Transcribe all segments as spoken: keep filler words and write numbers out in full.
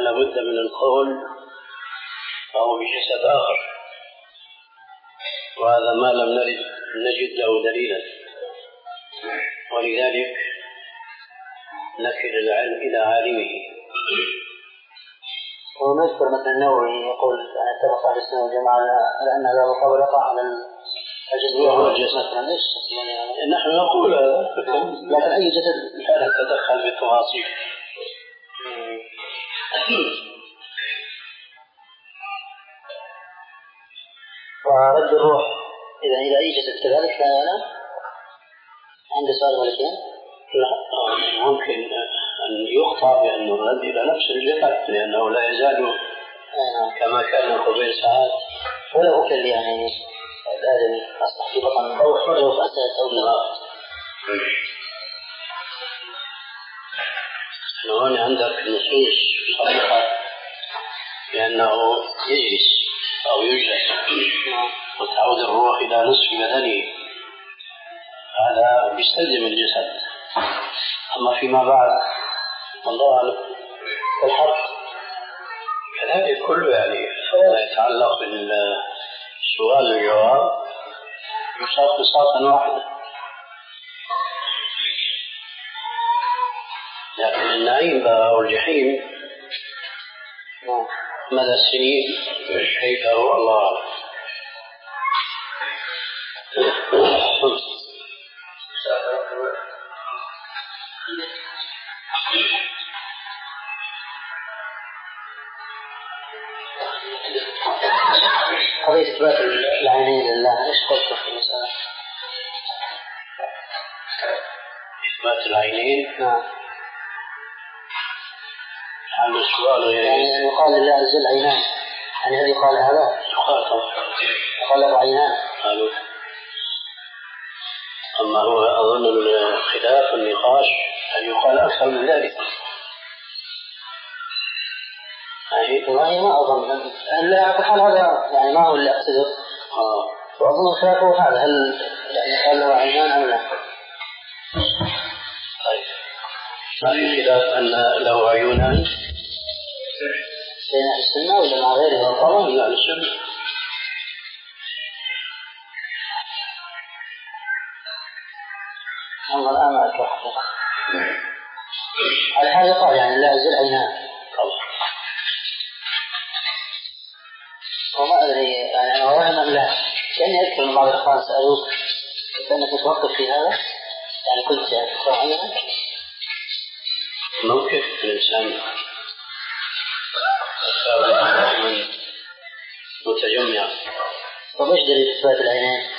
لابد من القول أو بجسد آخر، وهذا ما لم نجد, نجد له دليلا، ولذلك نكل العلم إلى عالمه. ونذكر مثلا النووي يقول أن اتفق أهل السنة والجماعة على أن هذا القول يقع على الجسد مثلا. إيش يعني نحن نقول هذا، لكن أي جسد لا نتدخل في التفاصيل. ورد الروح إذا إلى أي جسد كذلك لا يعلم. عند سؤال مالكين لا ممكن أن يخطأ بأنه الرد إلى نفس الجسد، لأنه لا يزال كما كان قبيل ساعات. ولو أكل يعني الآدمي أصبح في بطن أو حجر فأسد أو لا. هنا عندك نصوص صريحة بأنه يجلس أو يجلس وتعود الروح إلى نصف بدنه، هذا بيستلزم الجسد. أما فيما بعد الله أعلم الحرق كذلك كله، يعني ما يتعلق بالسؤال والجواب يصاب قصاصا واحدا. لكن النعيم أو الجحيم مدى السنين كيف هو الله أعلم. قضية إثبات العينين لله إيش قلت في المسألة؟ إثبات العينين نعم. عن السؤال غير يعني يقال لله عز وجل عينان، يعني هذا يقال هذا يقال طبعا يقال له عينان. قالوا. أما هو أظن الخلاف النقاش أن يقال أكثر من ذلك. والله ما أظن أن لا أقول هذا يعني ما هو اللي أقصده. آه. وأظن خلافه هذا، هل يعني قال له عينان أم لا؟ طيب ما في خلاف أن له عيونان بين أهل السنة ولا مع غيره؟ طبعا لا السنة. والله الآن ما أذكر حقيقة. الحال يقال يعني لا أزل عينان. طبعا. وما أدري يعني أنا وهم أم لا، لأني أذكر من بعض الأخوان سألوك أنك توقف في هذا، يعني قلت يعني تقرأ عينان. ممكن الإنسان من متجمع. طب إيش دليل إثبات العينين؟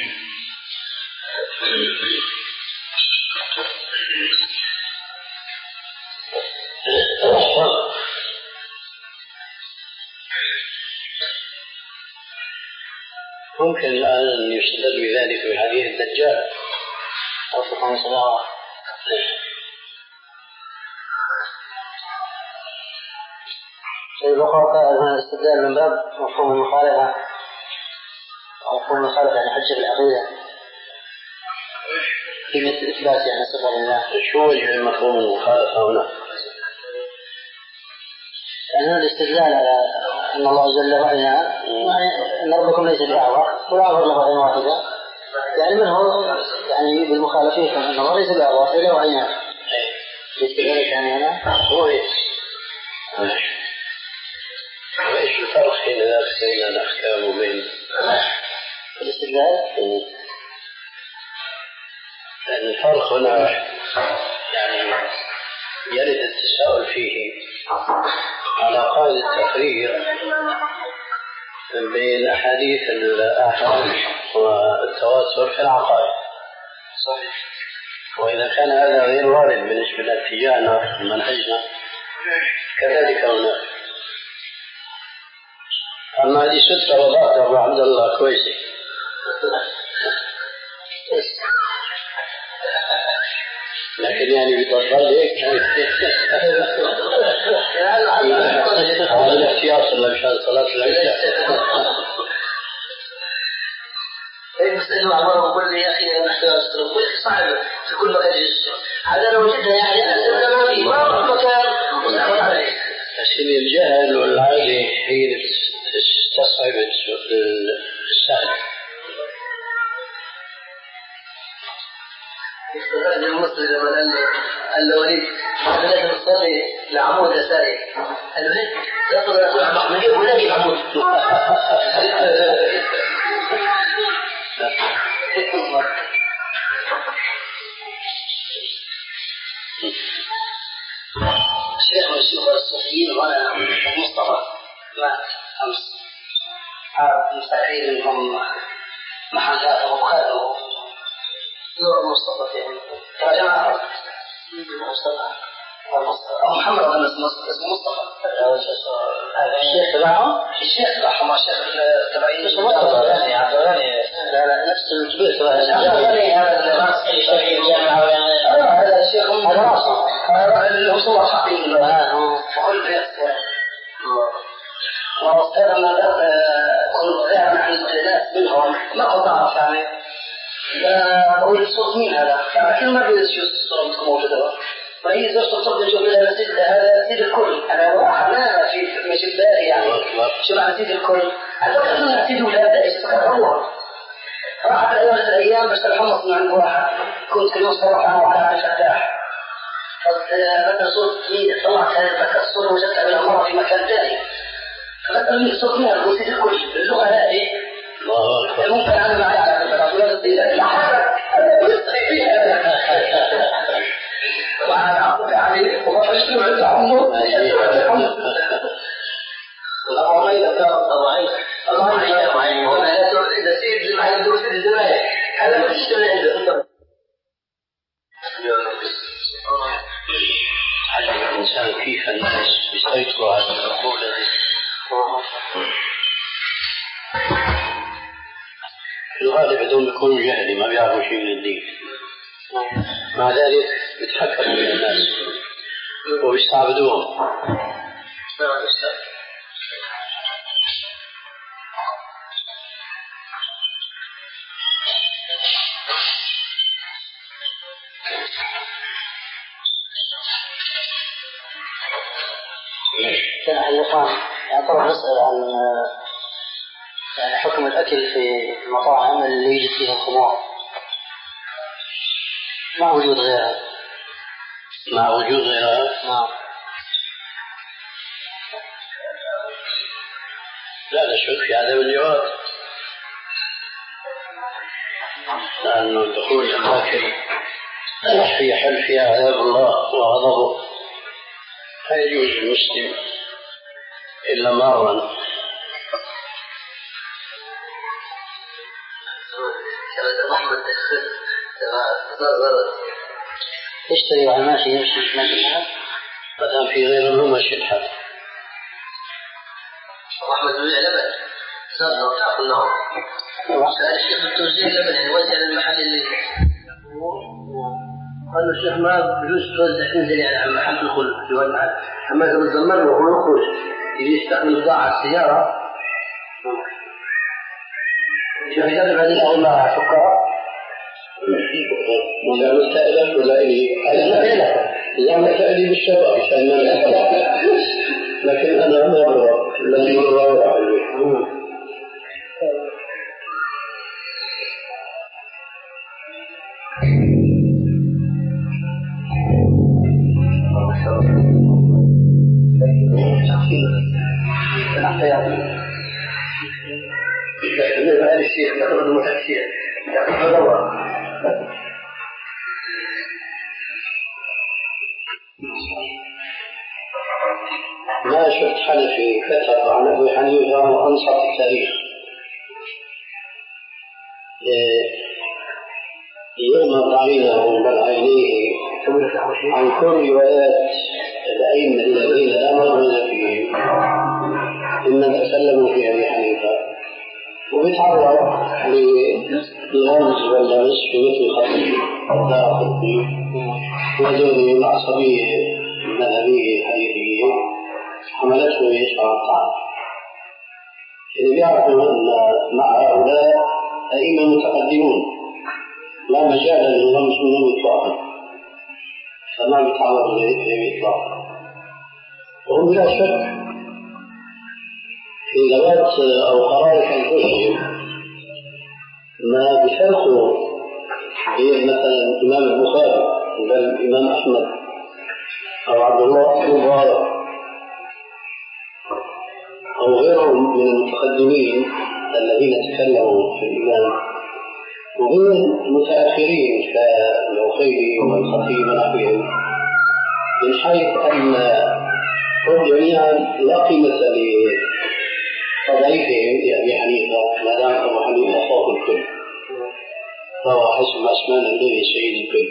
ممكن الآن أن يستدل بذلك بحديث الدجال أو في خمس سنوات. الأخرى استدلال من باب مفهوم المخالفة أو مفهوم المخالفة يعني حجة العقيدة في مثل إثبات يعني صفة لله. شو وجه مفهوم المخالفة هنا؟ يعني الاستدلال على أن الله جل وعلا يعني أن ربكم ليس بأعور ولا له عين واحدة، يعني من هو يعني بالمخالفين أن الله ليس بأعور إلا وعينان. الاستدلال يعني هنا هو إيش؟ وإيش الفرق بين بين الأحكام وبين الاستدلال؟ الفرق هنا يعني يرد التساؤل فيه على قائد التقرير بين أحاديث الآحاد والتواتر في العقائد. صحيح. وإذا كان هذا غير وارد بالنسبة لاتجاهنا منهجنا كذلك هناك. أما هذه ستة وضعتها أبو عبد الله كويسة. لكن يعني بتصل هيك هذا الاحتياط صلى مشان صلاة العشاء. اي مسألة عمره وقال لي يا أخي أنا أحتاج أشترك ويا أخي صعب في كل مكان يجلس هذا لو جدها يعني أنا ما في ما في مكان وصعب عليه. يمكن الجهل والعادة هي اللي تستصعب السهل. استفاد المسلم لما قال قال له وليد انا لازم اصلي لعمود يساري، قال له ليه؟ يقول الرسول عن محمد ولا يجيب عمود. الشيخ من الشيوخ الصوفيين وانا مصطفى مات امس، مستحيل انهم محلات وخذوا نور مصطفى فيهم تراجع مصطفى أو محمد بن اسمه مصطفى. الشيخ تبعهم الشيخ تبعهم الشيخ تبعي مش مصطفى يعني عبدالغني. لا لا نفس الكبير تبع عبدالغني هذا الراس الشيخ الجامعة هذا الشيخ هذا راسه اللي هو صور حقيقي وكل بيت وأستاذ من كل ذهب عن الناس منهم ما كنت أعرف يعني أقول الصوت مين هذا؟ كل ما بيجي شو الصوت موجودة فهي زوجة الصوت نشوف لها سيد هذا سيد الكل. أنا واحد ما في مش بالي يعني شو معنى سيد الكل؟ أعتقد أنها سيد ولاد إيش هو راح على أول الأيام بس الحمص من عند واحد كنت كل يوم صراحة أنا واحد عن الفتاح فبدأ صوت مين طلعت هذا الصورة وجدتها من المرة في مكان ثاني فبدأ من الصوت مين هو سيد الكل اللغة هذه ممكن أنا معي على الفرق لا حرك وأنا أعطي عليه وفشت من العمر الله عينك يا رب الله عينك الله عينك وأنا لا ترد إذا سيد لما يدور سيد الزمان هذا ما تشتغل عنده علم الإنسان كيف الناس يسيطروا على العقول في الغالب بدون يكونوا جهلي ما بيعرفوا شيء من الدين، مع ذلك بيتحكموا من الناس وبيستعبدوهم. كان حلقان يعني طرح نسأل عن يعني حكم الأكل في المطاعم اللي يوجد فيها الخمور مع وجود غيرها. مع وجود غيرها نعم. لا لا شك في عدم الجواز، لأنه دخول الأماكن فيها حل فيها عذاب الله وغضبه لا يجوز المسلم إلا مرا. يشتري على الماشي يمشي مثلا ما دام في غير الهمش الحد أحمد بن لبن صار تأكل نوم الشيخ التوزيع لبن يعني وزع المحل اللي قال له الشيخ ما بجوز توزع تنزل يعني على محل تدخل في وين محل أما إذا بتزمر له وهو يخرج إذا يستعمل بضاعة السيارة شيخ يجرب هذه الأول مع فقراء إذا مسائلك ولا إلي إذا مسائلي بالشباب لكن أنا مرة الذي مرة وعليه هذا الشيخ يأخذ المتكسير يأخذ دواء ما شفت حنفي كتب عن أبي حنيفة وأنصف التاريخ يغمض عينه بل عينيه عن كل روايات الأئمة الذين لا مغرز فيهم إنما سلموا في أبي حنيفة وبيتعرض للغمز واللمس في مثل خطي لا خطي وذوي العصبية المذهبية الحديثية حملته يشعر الطعام. اللي بيعرفوا أن مع هؤلاء أئمة متقدمون لا مجال للغمز منهم إطلاقا فما بيتعرض إليه إطلاقا وهم بلا شك في لغات أو قرارة أنفسهم ما بفرقوا بين مثلا الإمام البخاري بل الإمام أحمد أو عبد الله بن مبارك أو غيرهم من المتقدمين الذين تكلموا في الإمام وبين المتأخرين كالعقيلي والخطيب ونحوهم من حيث أن هم جميعا لا قيمة لتضعيفهم لأبي حنيفة ما دام أبو حنيفة فوق الكل فهو حسب أسمان الذي سيد الكل.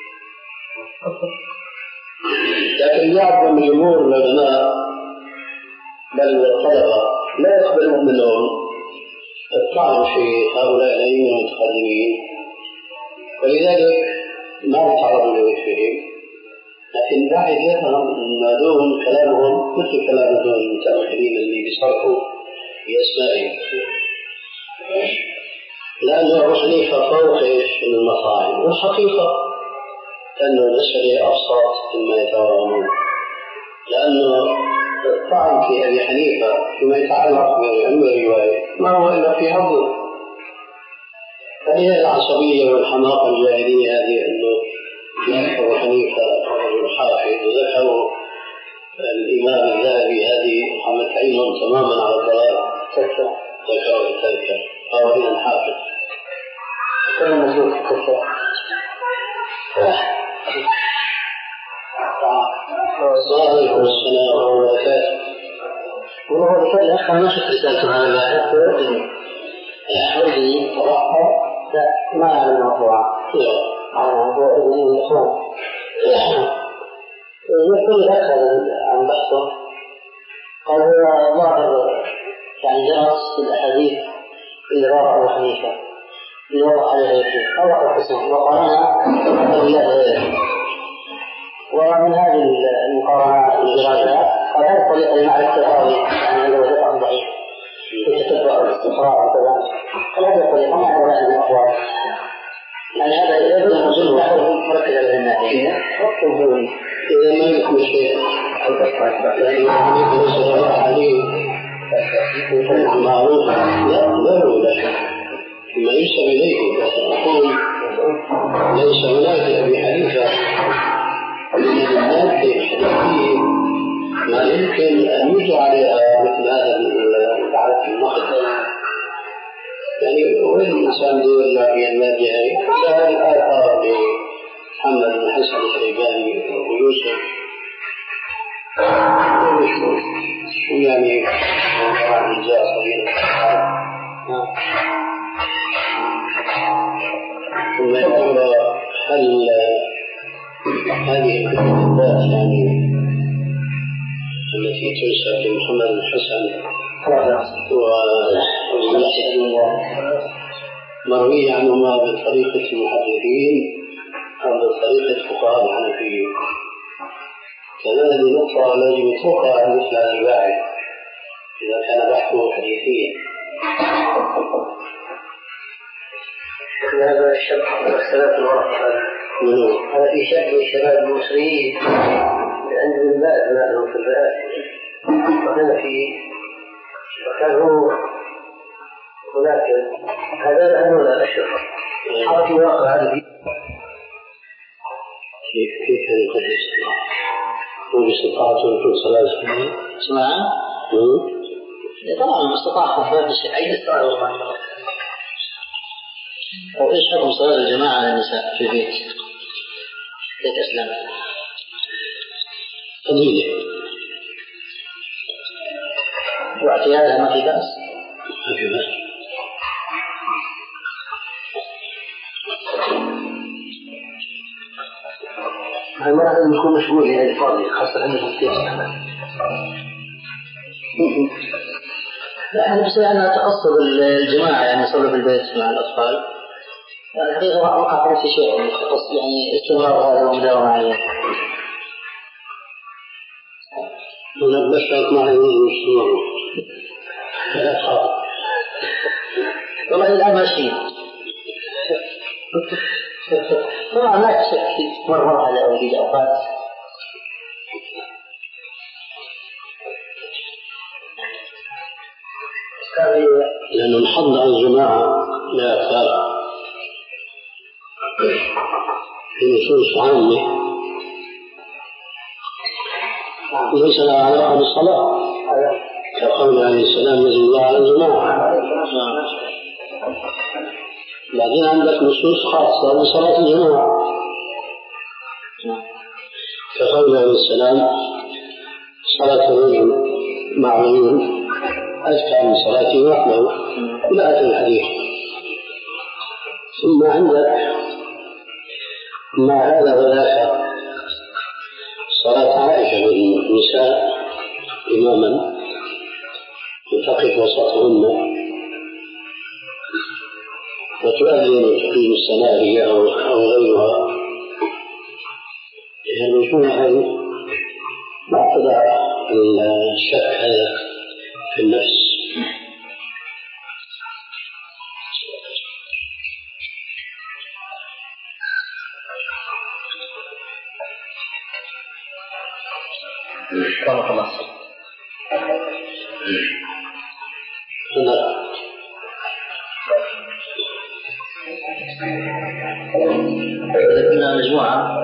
لكن يعظم جمهور العلماء بل والطلبة لا يقبلون منهم الطعن في هؤلاء الأئمة المتقدمين ولذلك ما يتعرض لوجههم لكن بعد يفهم أن دون كلامهم مثل كلام دون المتأخرين اللي بيصرفوا بأسمائهم لأن أبو حنيفة فوق المطاعم والحقيقة أنه المسألة أبسط مما يتوهمون لأنه الطعن في أبي حنيفة فيما يتعلق بالعلم والرواية ما هو إلا في عضو فهي العصبية والحماقة الجاهلية هذه أنه أبو حنيفة رجل حافظ وذكروا الإمام الذهبي هذه محمد عينهم تماما على الضلال تذكر تذكر تذكر أو إذا حافظ كل مسؤول تذكر الصلاة والسلام وبركاته. وهو بفضل الأخ ما شفت رسالته هذا الباحث ودي صراحة ما على الموضوع على موضوع ابن الإخوان يقول الأخ عن بحثه قال هو ظاهر يعني درس في الأحاديث اللي رواه أبو حنيفة اللي وضع عليه غيره أو الحسن وقارنها بالله ومن هذه المقارنات والدراسات قال هذه الطريقة لمعرفة الراوي يعني عنده وثائق ضعيف وتتبع الاستقراء وكذا قال هذه الطريقة ما أعرف عن الأخوات يعني هذا يبدو أن الظلم وحده مركز على الناحية وقت الظلم إذا ما يكون شيء لأنه يجب أن يصدر عليه معروف لا لا ولا شيء ما ينسب إليه أقول ليس هناك أبي حنيفة من المادة الحديثية ما يمكن أن يجعل مثل هذا العرف النقد يعني وين الإنسان يرجع في المادة هاي لا الآثار لمحمد بن حسن الشيباني ويوسف شو يعني عن الجاء صغيرا ثم يقول هل هذه الكتابات يعني التي تنسب لمحمد بن حسن ومروية عنهما بطريقة المحدثين أو بطريقة فقهاء الحنفيين كذلك نقطة لازم يتوقع مثل هذا الباحث إذا كان بحثه حديثيا. هذا الشبه والسلام الورق هذا في شأن الشباب المصريين عند الباء بنادهم في الباء وكان في وكانوا هناك هذا لأنه لا أشهر حركي واقع هذا كيف كيف يقول هو استطاعت في الصلاة اسمع طبعا استطاعت في شيء أي استطاعة أو إيش حكم صلاة الجماعة على النساء في بيت بيت أسلام قضية واعتيادها ما في بأس ما في بأس المرأة لازم يكون مشغول يعني فاضي خاصة عندنا في الأحمد لا أنا بس أنا أتقصد الجماعة يعني يصلوا في البيت مع الأطفال الحقيقة وقع في شيء قصد يعني استمرار هذا ومداومة عليه أنا بشرت معي المسلمون والله الآن ماشيين طبعا لا شك مرة على أولي الأوقات لأنه الحض على الجماعة لا يختار في نصوص عامة ليس لها علاقة بالصلاة كقول عليه السلام يجب الله على الجماعة. بعدين عندك نصوص خاصة بصلاة الجماعة كقول عليه السلام صلاة الرجل مع رجل أزكى من صلاته وحده إلى آخر الحديث. ثم عندك مع هذا وذاك صلاة عائشة النساء إماما تقف وسطهن وتؤذن وتقيم السناري أو غيرها. الرجوع هذه ما تضع الشك هذا في النفس. بارك الله إذا كنا مجموعة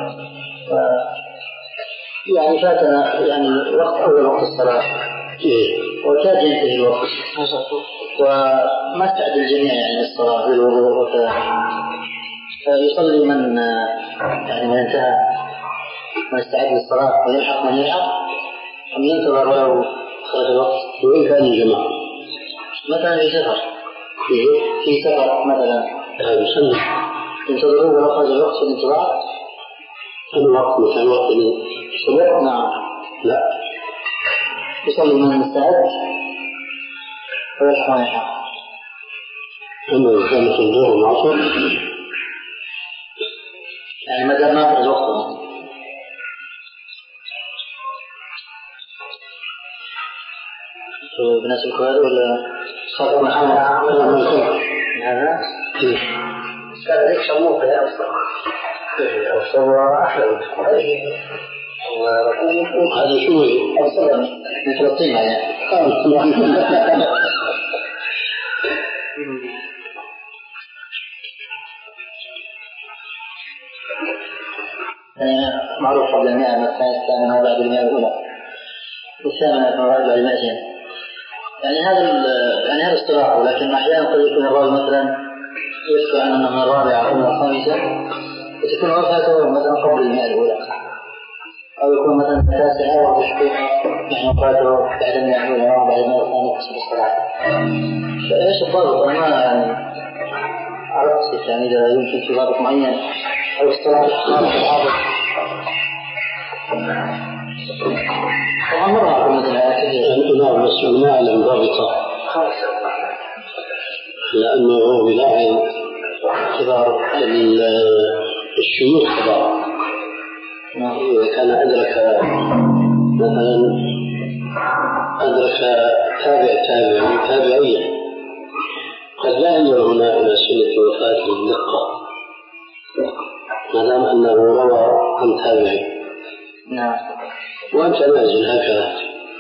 يعني فاتنا يعني وقت أول وقت الصلاة وكاد ينتهي الوقت وما استعد الجميع يعني الصلاة بالوضوء وكذا فيصلي من يعني من انتهى من استعد للصلاة ويلحق من يلحق أم ينتظر ولو خرج الوقت. وين كان الجماعة؟ مثلا في سفر في سفر مثلا ينتظرون ولو خرج الوقت في الانتظار. الوقت مثلا وقت الصبح؟ نعم. لا يصلي من استعد ويلحق من يلحق. أما إذا كانت الظهر والعصر يعني ما دام ما خرج وقته بناس الكويت ولا خاطر محمد عامل هذا كان ذيك شموخ يا أصدق وصور أحلى هذا شو أصدق من فلسطين يعني معروف قبل المئة مثلا الثامنة بعد المئة الأولى والثامنة بعد المئتين يعني هذا يعني هذا اصطلاح. ولكن أحيانا قد يكون الراوي مثلا يذكر أنه من الرابعة أو من الخامسة وتكون وفاته مثلا قبل المئة الأولى أو يكون مثلا التاسعة وتشبه يعني وفاته بعد المئة الأولى أو بعد المئة الثانية حسب الصلاح. فإيش الضابط؟ أنا ما يعني عرفت يعني إذا يمكن في ضابط معين أو اصطلاح الضابط وعمرها كل مثل أنتنا بس ما أعلم ضابطة لأنه بلاعي كبار الشيوخ كبار. إذا كان أدرك مثلا أدرك تابع تابع تابعية قد لا ينظر هنا إلى سنة وفاة الدقة ما دام أنه روى عن تابعي. نعم. وأنت نازل هكذا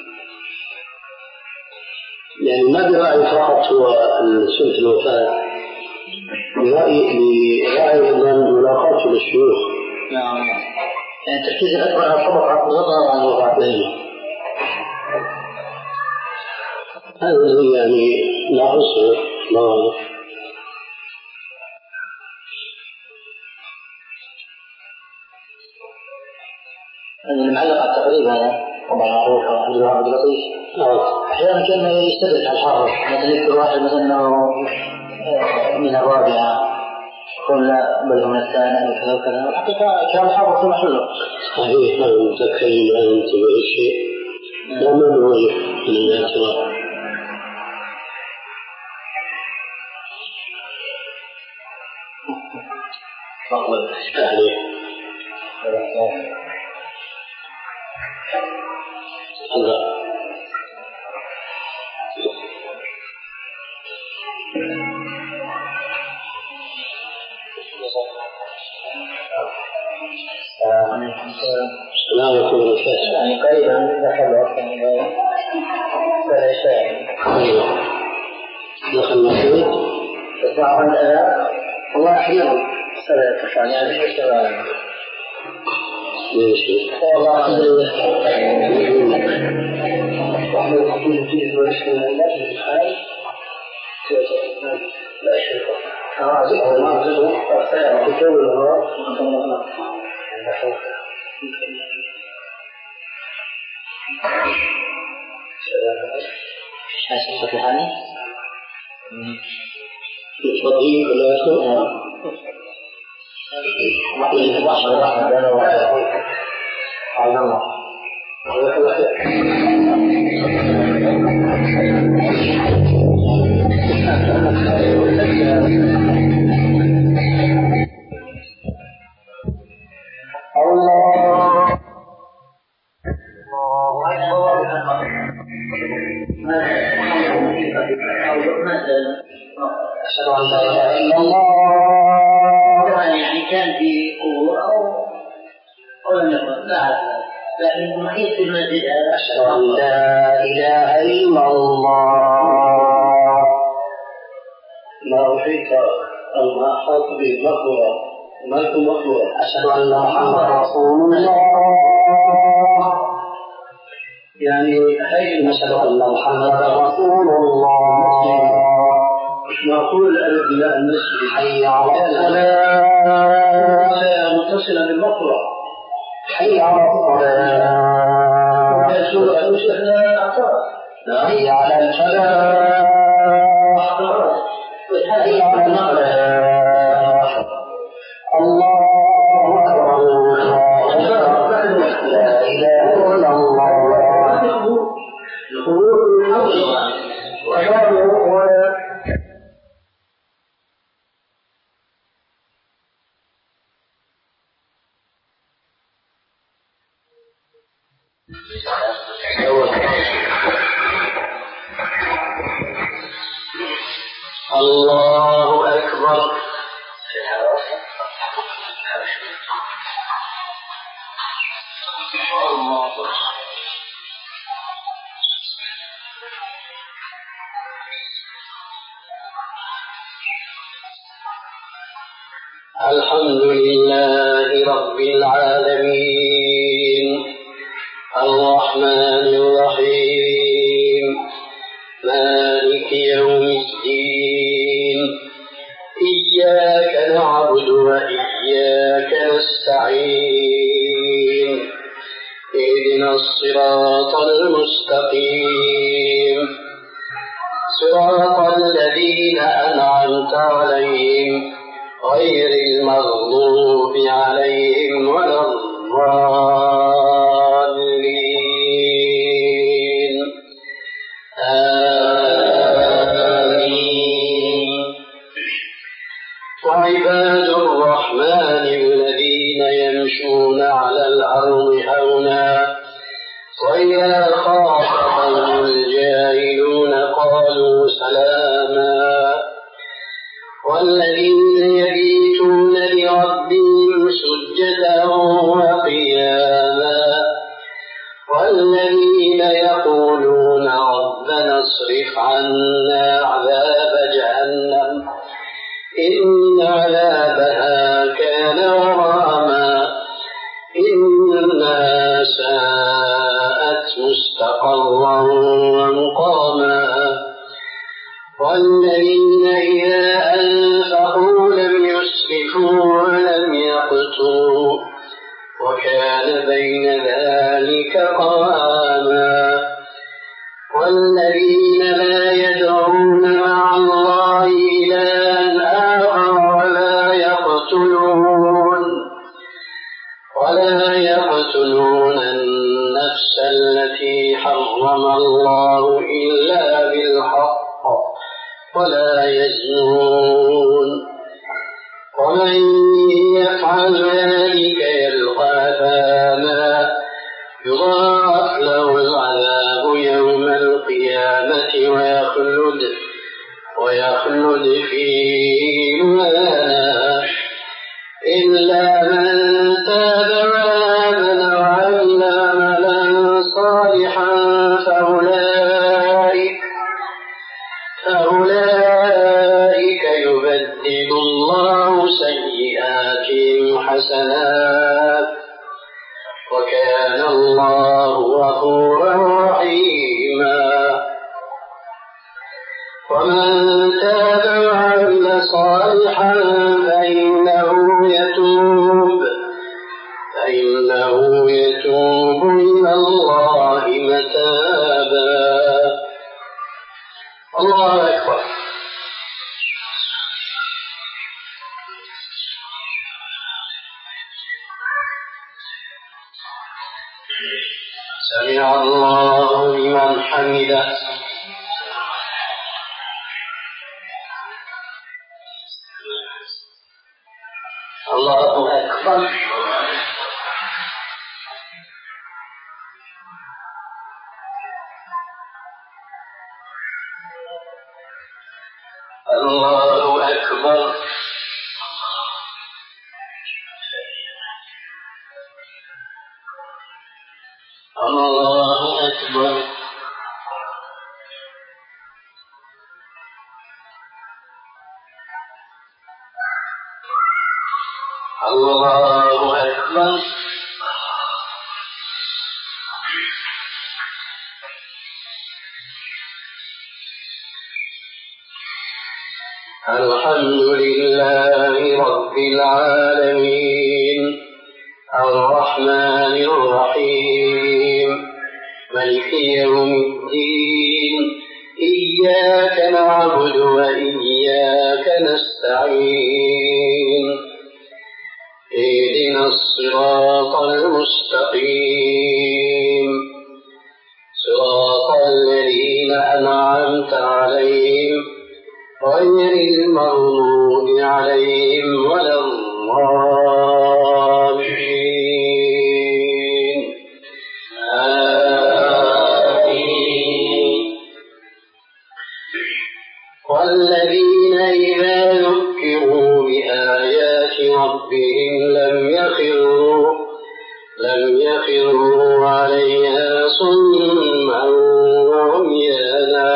يعني ما برأي فقط هو سنة الوفاة برأي برأي أيضا ملاقاته للشيوخ. نعم. يعني التركيز الأكبر على الطبقة وضع عن الوفاة. هذا يعني لا أصل لا المعلق على التقريب هذا طبعا معروف عبد الله عبد اللطيف أحيانا كان يستدرك على الحافظ مثلا يذكر واحد مثلا أنه من الرابعة يقول لا بل من الثاني كذا وكذا. الحقيقة كلام الحافظ في محله صحيح. ما متذكر الآن أنت بهالشيء لا ما له وجه من الاعتراف. عليه الله. السلام عليكم ورحمة الله. يعني قريبا دخل وقت العشاء. المسجد بعض الآيات الله أحيانا سنة تفعل يعني اشتغال ليش؟ الله وحنا نقول الجيل ونشكل الناس في الحال لا شيء هذا هو ما زده فسيكون الهواء حاسس بحالي يتفضل ولا يسمع؟ أشهد أن لا إله إلا الله يعني كان في قوة أو لم يكن لا لكن المحيط في المسجد هذا أشهد أن لا إله إلا الله ما أحيط أو ما أحاط بالمقبرة ما يكون مقبرة. أشهد أن محمد رسول الله يعني هي أشهد أن محمد رسول الله معقول البناء المسجد حي على الصلاة متصلة بالمقبرة حي على الصلاة حي على الفلاح حي على الفلاح الله أكبر لا إله إلا الله الله أكبر الحمد لله رب العالمين الرحمن الرحيم مالك يوم الدين إياك نعبد وإياك نستعين اهدنا الصراط المستقيم صراط الذين أنعمت عليهم غير المغضوب عليهم ولا الضالين آمين وعباد الرحمن الذين يمشون على الأرض هونا وإذا خاطبهم الجاهلون قالوا سلاما والذين يبيتون لربهم سجدا وقياما والذين يقولون ربنا اصرف عنا عذاب جهنم إن عذابها كان غراما إنها ساءت مستقرا ومقاما والذين إذا أنفقوا لم يسرفوا ولم يقتروا وكان بين ذلك قواما والذين لا يدعون مع الله إلها آخر ولا يقتلون ولا يقتلون النفس التي حرم الله إلا بالحق ولا يزنون ومن يفعل ذلك يلقى أثاما يضاعف له العذاب يوم القيامة ويخلد ويخلد فيه مهانا إلا من تاب وآمن وعمل عملا صالحا فأولئك فأولئك ومن تاب وعمل صالحا فإنه يتوب فإنه يتوب إلى الله متابا. الله أكبر. سمع الله لمن حمده. الله أكبر. الله أكبر. الله أكبر. الله أكبر. الحمد لله رب العالمين الرحمن الرحيم مالك يوم الدين إياك نعبد وإياك نستعين اهدنا الصراط المستقيم صراط الذين أنعمت عليهم غير المغضوب عليهم ولا الضالين. آمين. والذين إذا ذكروا بآيات ربهم لم يخروا لم يخروا عليها صما وعميانا.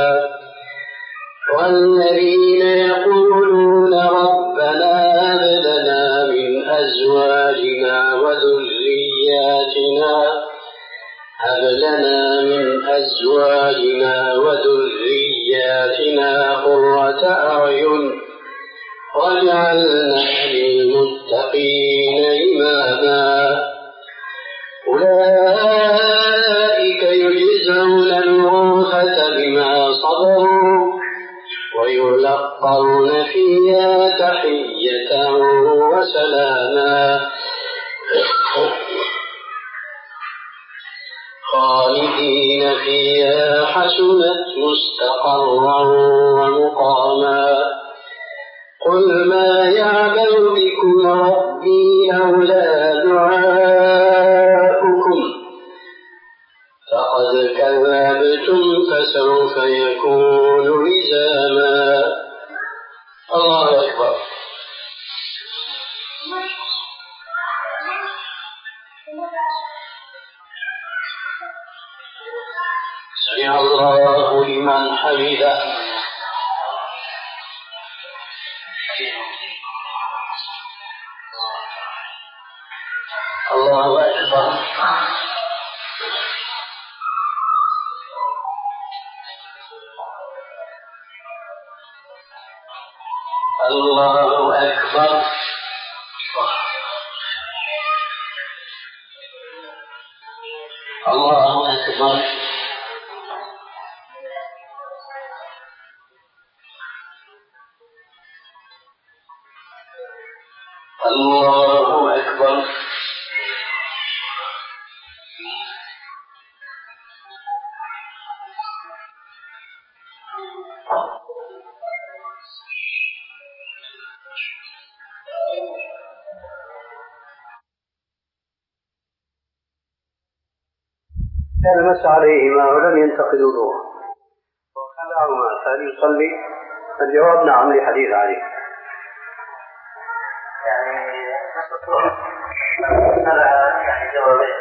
والذين يقولون ربنا هب لنا من أزواجنا وذرياتنا هب لنا من أزواجنا وذرياتنا قرة أعين واجعلنا للمتقين إماما. أولئك يجزون الغرفة بما صبروا ويلقون فيها تحية وسلاما خالدين فيها حسنت مستقرا ومقاما. قل ما يعبأ بكم ربي لولا دعاؤكم فقد كذبتم فسوف يكون لزاما. الله أكبر. سمع الله لمن حمده. الله أكبر. الله أكبر. الله أكبر. الله أكبر. كان مس عليهما ولم ينتقد وضوءه وخلعهما فهل يصلي؟ الجواب نعم لحديث علي. يعني هذا يعني جوابين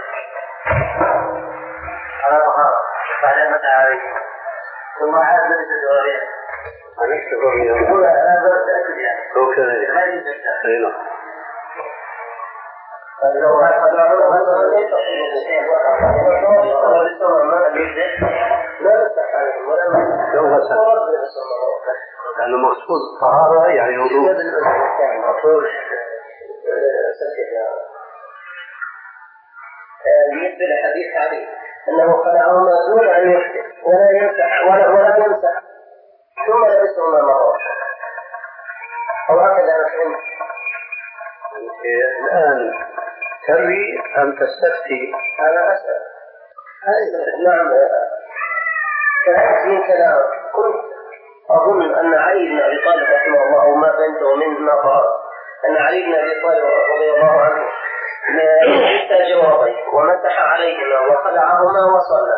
على طهارة بعد مس عليهما ثم عاد لبس الجوابين. أنا أكتبه من يقول أنا بتأكد يعني لو كان ذلك. أي نعم. لو أخذ عمره هذا ليس لا بس عليه ولا ما لو بس لأنه مقصود الطهارة يعني وضوء. بالنسبة لحديث علي أنه خلعهما دون أن يحدث ولا يمسح ولا ولا يمسح ثم لبسهما مرة أو هكذا أنا فهمت. الآن تروي أم تستفتي؟ أنا أسأل. نعم فهمت من كلام كنت أظن أن علي بن أبي طالب رحمه الله أو ما فهمته منه ما قال أن علي بن أبي طالب رضي الله عنه لبس جوابين ومسح عليهما وخلعهما وصلى.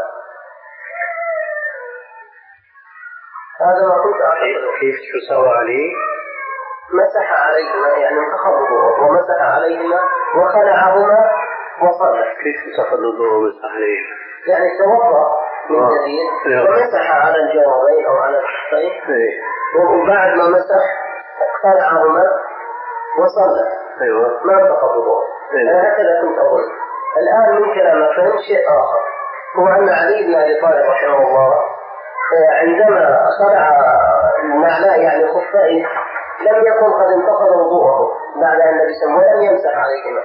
هذا ما كنت أعتقده. كيف شو سوى عليه؟ مسح عليهما يعني انتخب الوضوء ومسح عليهما وخلعهما وصلى. كيف انتخب الوضوء ومسح عليه؟ يعني توضأ من جديد ومسح على الجوابين أو على الخفين وبعد ما مسح خلعهما وصلى. أيوة. ما انتخب الوضوء. هكذا كنت أقول. الآن من كلامه فهم شيء آخر هو أن علي بن أبي طالب رحمه الله عندما خلع معناه يعني خفائه لم يكن قد انتقض وضوءه بعد أن لبسهم ولم يمسح عليهما.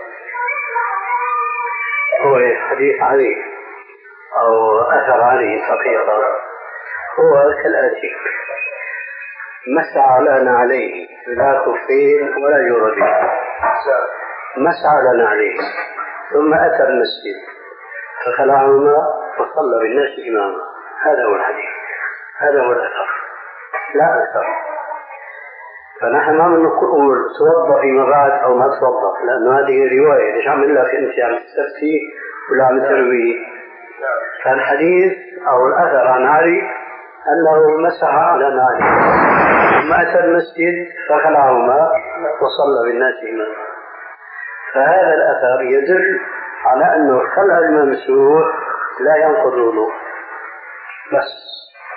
هو حديث علي أو أثر علي حقيقة هو كالآتي: مسح لنا عليه لا خفين ولا جوربين، مسح لنا عليه ثم أتى المسجد فخلعهما وصلى بالناس إماما. هذا هو الحديث، هذا هو الأثر لا أكثر. فنحن ما بنقول توضأ فيما بعد أو ما توضأ، لأنه هذه رواية. ليش عم لك أنت عم تستفتي ولا عم تروي؟ فالحديث أو الأثر عن علي أنه مسح على علي ثم أتى المسجد فخلعهما وصلى بالناس إماما. فهذا الأثر يدل على أنه خلع الممسوح لا ينقض الوضوء. بس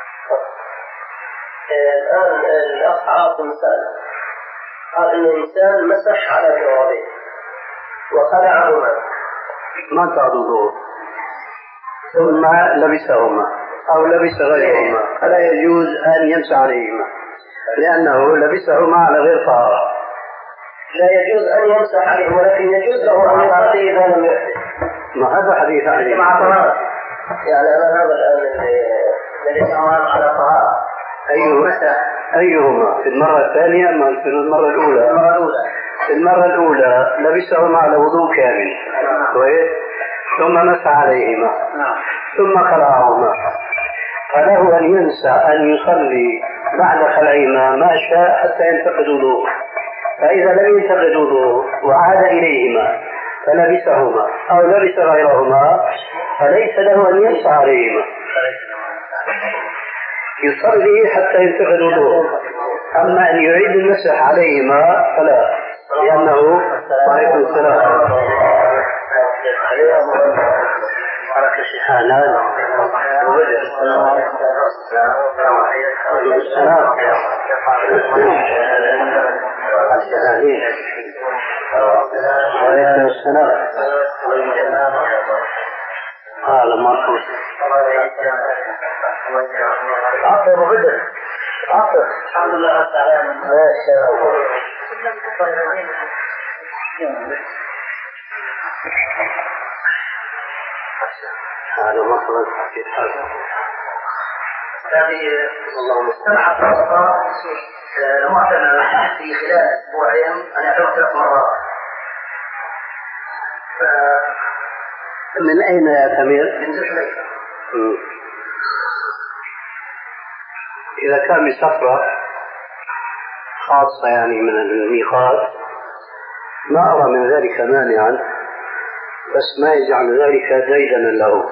الآن الأخ عاصم سأل قال إن الإنسان مسح على جوابه وخلعهما ما انتهى الوضوء ثم لبسهما أو لبس غيرهما فلا يجوز أن يمسح عليهما لأنه لبسهما على غير طهارة. لا يجوز أن يمسح عليه ولكن يجوز له أن يصلي إذا لم يحدث. ما هذا حديث عليه مع طهارة. يعني أنا هذا الآن الذي سأمام على طهارة. أيهما أيهما في المرة الثانية أم في المرة الأولى؟ المرة الأولى. في المرة الأولى لبسهما على وضوء كامل كويس ثم مسح عليهما ثم خلعهما، فله أن ينسى أن يصلي بعد خلعهما ما شاء حتى ينتقد وضوءه. فإذا لم ينتقد وضوءه وعاد إليهما فلبسهما أو لبس غيرهما فليس له أن ينسى عليهما، يصلي حتى ينتقد وضوءه. أما أن يعيد المسح عليهما فلا، لأنه عليكم السلام حركة شحانات وبدأ السلام وعليكم السلام قال مرحوس عصر وبدأ عصر الحمد لله رب العالمين. ما شاء الله. هذا مصر في هذا هذه اللهم استمع لو اعتمد في خلال اسبوعين انا اعتمد ثلاث مرات. من اين يعتمر؟ من زحليفه. اذا كان بسفره خاصه يعني من الميقات ما ارى من ذلك مانعا، بس ما يجعل ذلك ديدنا له.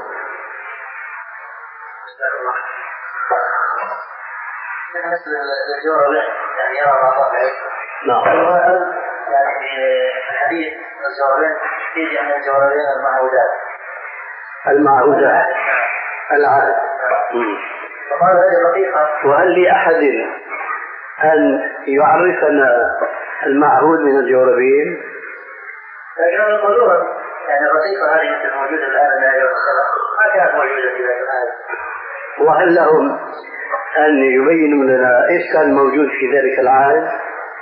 بالنسبة للجوربين يعني يرى ما طبعه. نعم. يعني في الحديث الجوربين يجي عن الجوربين المعهودات. المعهودات. العهد. فقال هذه دقيقة. وهل لأحد أن يعرفنا المعهود من الجوربين؟ لكنهم يقولون يعني الرقيقة هذه الموجودة الآن لا يوصلها ما كانت موجودة في ذلك الآن. وهل لهم أن يبين لنا إيش كان موجود في ذلك العهد.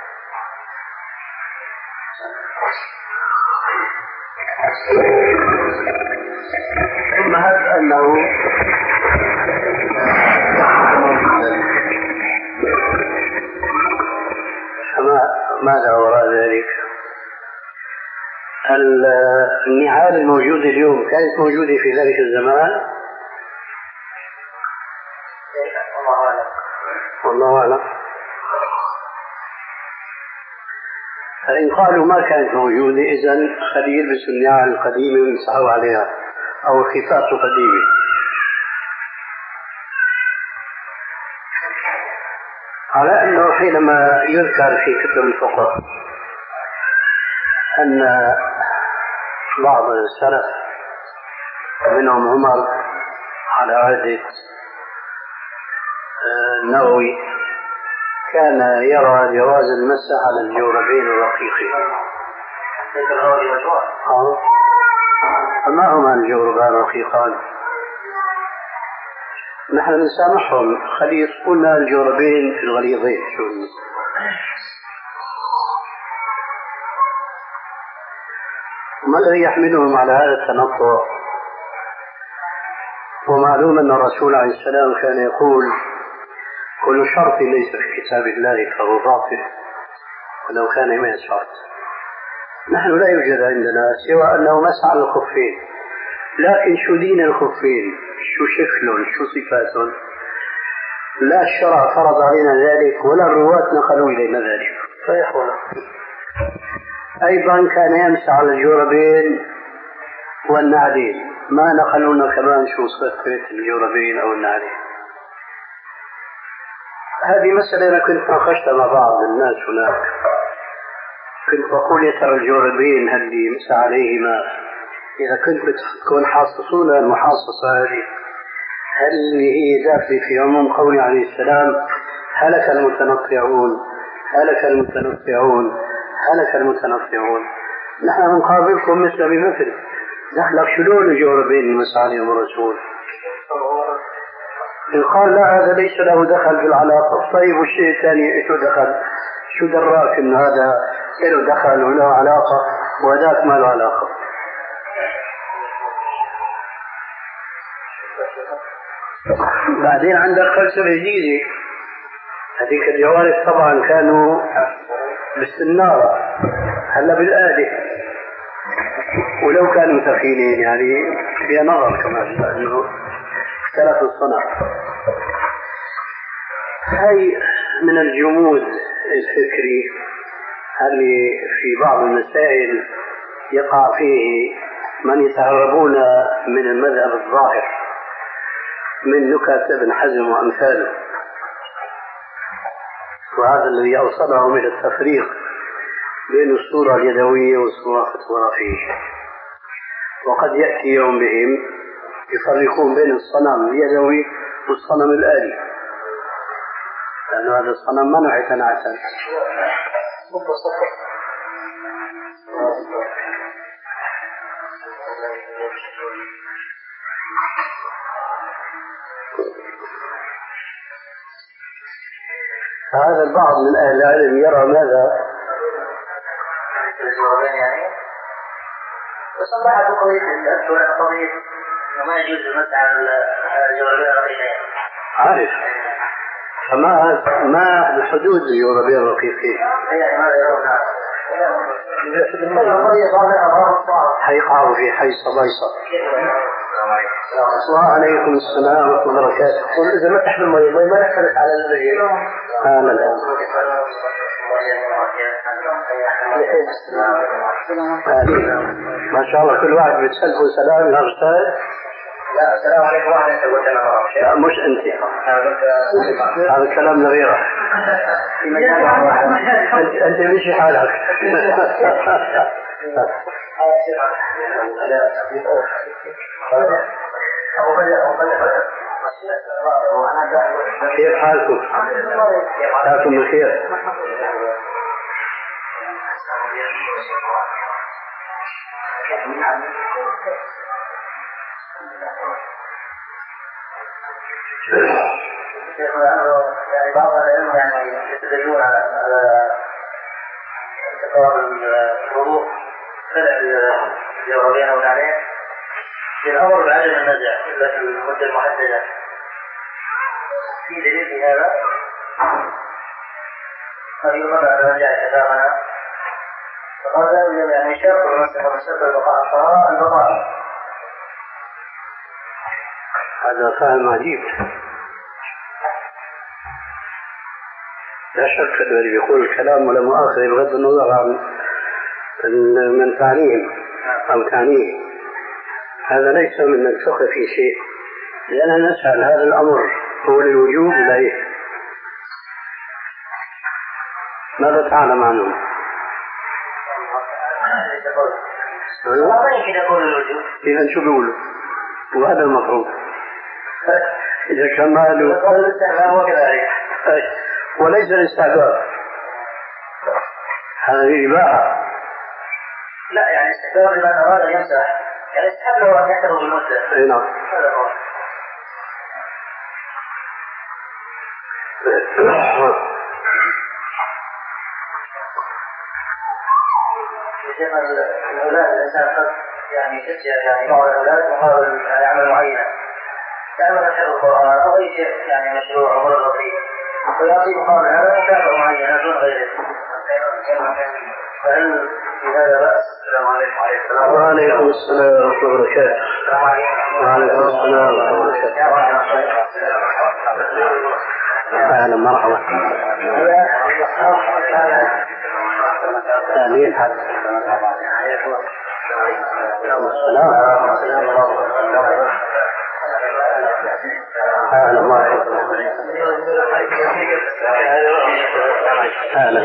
ثم هب أنه ماذا وراء ذلك؟ النعال الموجودة اليوم كانت موجودة في ذلك الزمان؟ والله أعلم. فإن قالوا ما كانت موجودة إذن خلي يلبسوا النعال القديمة ويمسحوا عليها أو الخفاف القديمة. على أنه حينما يذكر في كتب الفقه أن بعض السلف منهم عمر على عهد النووي كان يرى جواز المسح على الجوربين الرقيقين. ما هما الجوربان الرقيقان؟ نحن نسامحهم خلي يسقونا الجوربين الغليظين. شو ما الذي يحملهم على هذا التنطع؟ ومعلوم أن الرسول عليه السلام كان يقول كل شرط ليس في كتاب الله فهو باطل ولو كان مئة شرط. نحن لا يوجد عندنا سوى أنه مسح على الخفين، لكن شو دين الخفين؟ شو شكلهم؟ شو صفاتهم؟ لا الشرع فرض علينا ذلك ولا الرواة نقلوا إلينا ذلك. فيحونا أيضا كان يمسح على الجوربين والنعلين، ما نقلوا لنا كمان شو صفة الجوربين أو النعلين. هذه مسألة أنا كنت ناقشتها مع بعض الناس هناك، كنت بقول يا ترى الجوربين هل يمسح عليهما إذا كنت بتكون حاصصون المحاصصة هذه هل هي داخل في عموم قوله عليه السلام هلك المتنطعون هلك المتنطعون هلك المتنطعون. نحن نقابلكم مثل بمثل، دخلك شلون الجوربين المسح عليهم الرسول؟ إن قال لا هذا ليس له دخل في العلاقة، طيب والشيء الثاني شو دخل؟ شو دراك إن هذا له دخل وله علاقة وهذاك ما له علاقة؟ بعدين عندك فلسفة جديدة، هذيك الجوارح طبعا كانوا بالسنارة هلا بالآلة، ولو كانوا ثقيلين يعني فيها نظر كمان لأنه اختلف الصنع. هاي من الجمود الفكري اللي في بعض المسائل يقع فيه من يتهربون من المذهب الظاهر من نكت ابن حزم وأمثاله، وهذا الذي أوصلهم إلى التفريق بين الصورة اليدوية والصورة الفوتوغرافية. وقد يأتي يوم بهم يفرقون بين الصنم اليدوي والصنم الآلي، لأن هذا الصنم ما نوع تنعسل. هذا البعض من أهل العلم يرى ماذا؟ بس الله عز قضية قضية إنه ما يجوز المسح على الجوربين الرقيقين. عارف، فما ما الحدود الجوربين الرقيقين؟ حيقعوا في حي صبيصة. وعليكم السلام ورحمة الله وبركاته. إذا ما تحمل المي ما نحترق على الرجل. آمين الآن. ما شاء الله كل واحد بتسلفه سلام يا أستاذ. لا السلام عليكم واحد أنت قلت أنا مرة. لا مش أنت. هذا الكلام لغيره. أنت أنت مشي حالك. كيف حالكم؟ حالكم بخير؟ يعني بعض العلم يعني يستدلون على تكرار الوضوء خلع الجوربين او النعلين للامر بعدم النزع الا في المده المحدده. في دليل في هذا؟ هل يظن ان نرجع كتابنا؟ فقال يعني شرط المسح والمسح البقاء الطهارة البقاء. هذا فهم عجيب. لا شك الذي يقول الكلام ولا مؤاخذة بغض النظر عن من تعنيه أو تعنيه، هذا ليس من الفقه في شيء، لأننا نسأل هذا الأمر هو للوجوب إليه. ماذا تعلم عنه؟ ما يمكن يكون الوجوب. إذا شو بيقولوا؟ وهذا المفروض. إذا كان ما له الاستحباب وكذلك وليس الاستحباب، هذه إباحة. لا يعني استحباب لمن أراد أن يمسح، يعني استحب له أن يحتفظ بالمدة. أي نعم. شيخ الأولاد الإنسان قد يعني تسير يعني بعض الأولاد وهذا يعمل معينة يعمل حفظ القرآن أو أي شيء يعني مشروع أو مرض فيه ويعطي مقابل هذا مكافأة معينة دون غيره. فهل في هذا بأس؟ السلام عليكم. وعليكم السلام ورحمة الله وبركاته. وعليكم السلام ورحمة الله وبركاته. أهلا مرحبا. ثاني حد. السلام. أهلا مرحبا. أهلا.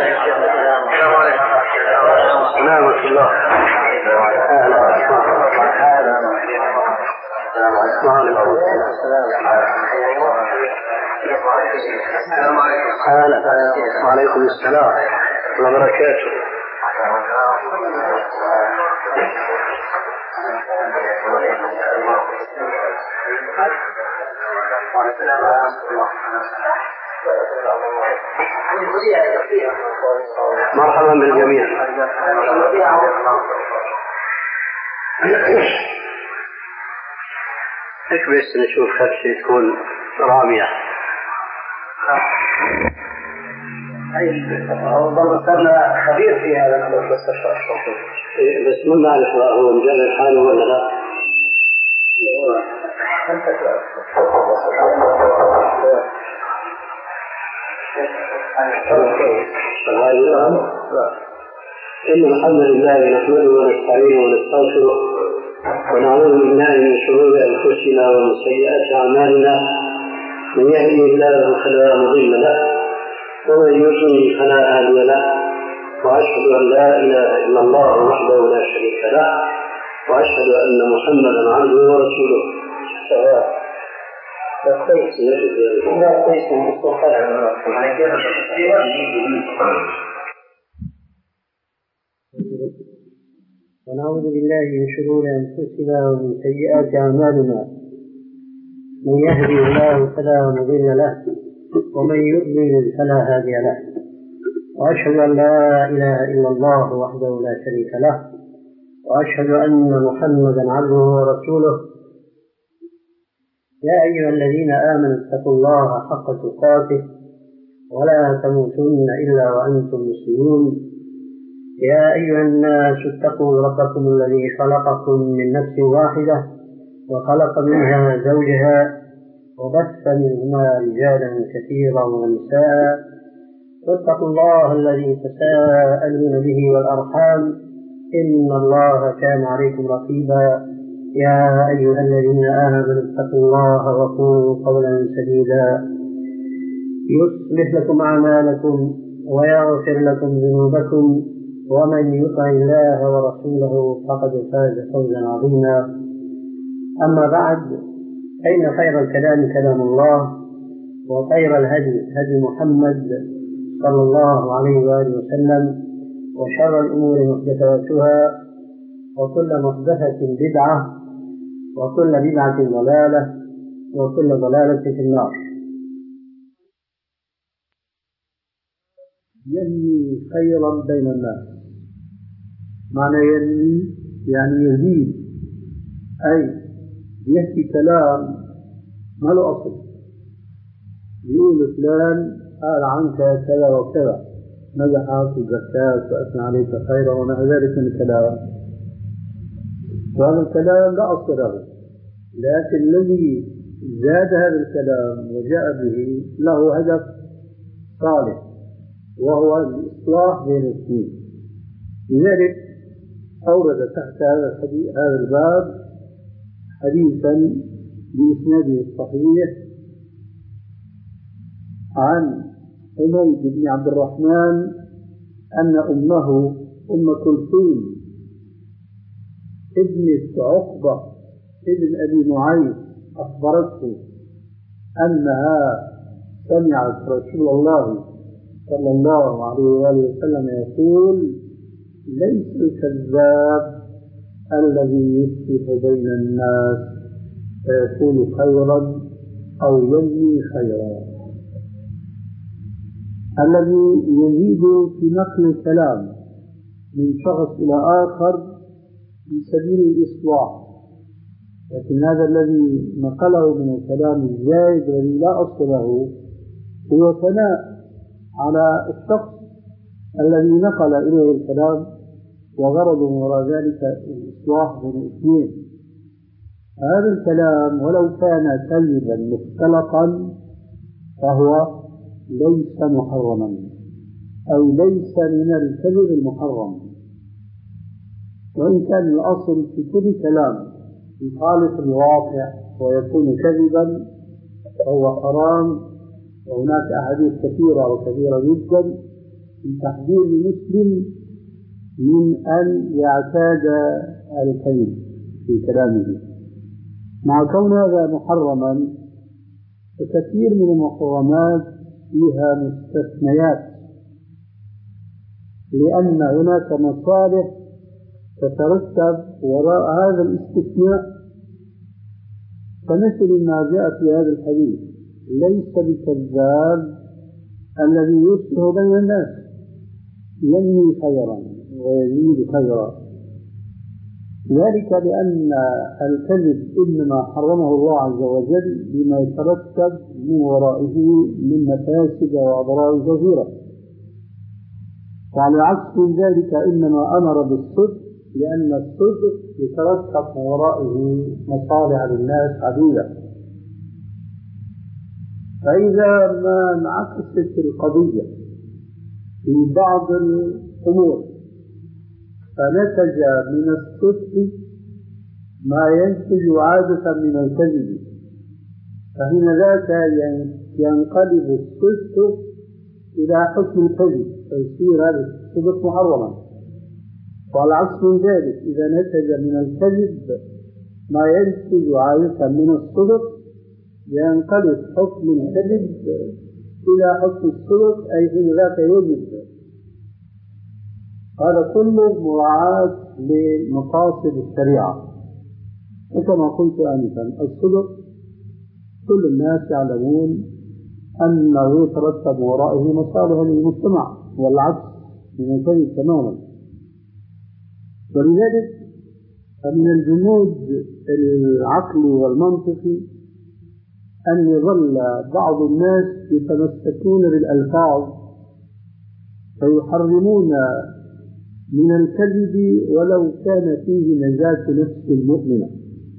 سلامة الله. أهلا. أهلا. وعليكم السلام وبركاته. مرحبا بالجميع. ايش بس نشوف خدشة تكون رامية. ربما صرنا خبير في هذا الأمر بس بس ما نعرف هو مجرد حاله ولا لا. إن الحمد لله نحمده ونستعينه ونستغفره ونعوذ بالله من شرور أنفسنا ومن سيئات أعمالنا، من يهده الله فلا مضل له ومن يضلل فلا هادي له، وأشهد أن لا إله إلا الله وحده لا شريك له، وأشهد أن محمدا عبده ورسوله. ونعوذ بالله من شرور أنفسنا ومن سيئات أعمالنا، من يهدي الله فلا مضل له ومن يضلل فلا هادي له، وأشهد أن لا إله إلا الله وحده لا شريك له، وأشهد أن محمدا عبده ورسوله. يا أيها الذين آمنوا اتقوا الله حق تقاته ولا تموتن إلا وأنتم مسلمون. يا أيها الناس اتقوا ربكم الذي خلقكم من نفس واحدة وخلق منها زوجها وبث منهما رجالا كثيرا ونساء، واتقوا الله الذي تساءلون به والأرحام إن الله كان عليكم رقيبا. يا أيها الذين آمنوا اتقوا الله وقولوا قولا سديدا يصلح لكم أعمالكم ويغفر لكم ذنوبكم، ومن يطع الله ورسوله فقد فاز فوزا عظيما. أما بعد، فإن خير الكلام كلام الله، وخير الهدي هدي محمد صلى الله عليه وآله وسلم، وشر الأمور محدثاتها، وكل محدثة بدعة، وكل بدعة ضلالة، وكل ضلالة في النار. ينمي خيرا بين الناس. معنى ينمي يعني يزيد، أي يحكي كلام ما له أصل، يقول فلان قال عنك كذا وكذا، مدحك وزكاك وأثنى عليك خيرا ونحو ذلك من الكلام، وهذا الكلام لا أصل له، لكن الذي زاد هذا الكلام وجاء به له هدف صالح وهو الإصلاح بين الاثنين. لذلك أورد تحت هذا الحديث هذا الباب حديثا بإسناده الصحيح عن حميد بن عبد الرحمن أن أمه أم كلثوم ابنة عقبة ابن أبي معيط أخبرته أنها سمعت رسول الله صلى الله عليه وآله وسلم يقول: ليس الكذاب الذي يصلح بين الناس فيقول خيرا أو ينمي خيرا، الذي يزيد في نقل الكلام من شخص إلى آخر في سبيل الإصلاح، لكن هذا الذي نقله من الكلام الزائد الذي لا أصل له هو ثناء على الشخص الذي نقل إليه الكلام، وغرضه وراء ذلك الإصلاح بين الاثنين. هذا الكلام ولو كان كذبا مختلقا فهو ليس محرما، أو ليس من الكذب المحرم، وإن كان الأصل في كل كلام يخالف الواقع ويكون كذبا فهو حرام. وهناك أحاديث كثيرة وكثيرة جدا في تحذير المسلم من أن يعتاد الكذب في كلامه. مع كون هذا محرما فكثير من المحرمات فيها مستثنيات، لأن هناك مصالح تترتب وراء هذا الاستثناء، فمثل ما جاء في هذا الحديث: ليس بكذاب الذي يصلح بين الناس، ينمي خيرا ويزيد خيرا. ذلك لأن الكذب إنما حرمه الله عز وجل بما يترتب من ورائه من مفاسد وأضرار كثيرة، وعلى عكس ذلك إنما أمر بالصدق لأن الصدق يترتب من ورائه مصالح للناس عديدة. فإذا ما انعكست القضية في بعض الأمور فنتج من الصدق ما ينتج عادة من الكذب، فحين ذاك ينقلب الصدق إلى حكم الكذب فيصير هذا الصدق محرما. وعلى عكس ذلك إذا نتج من الكذب ما ينتج عادة من الصدق ينقلب حكم الكذب إلى حكم الصدق، أي حين ذاك يجب. هذا كله مراعاة لمقاصد الشريعة. وكما قلت آنفا الصدق كل الناس يعلمون أنه يترتب ورائه مصالح للمجتمع، والعكس من الكذب تماما. ولذلك فمن الجمود العقلي والمنطقي أن يظل بعض الناس يتمسكون بالألفاظ فيحرمون من الكذب ولو كان فيه نجاة نفس المؤمنة،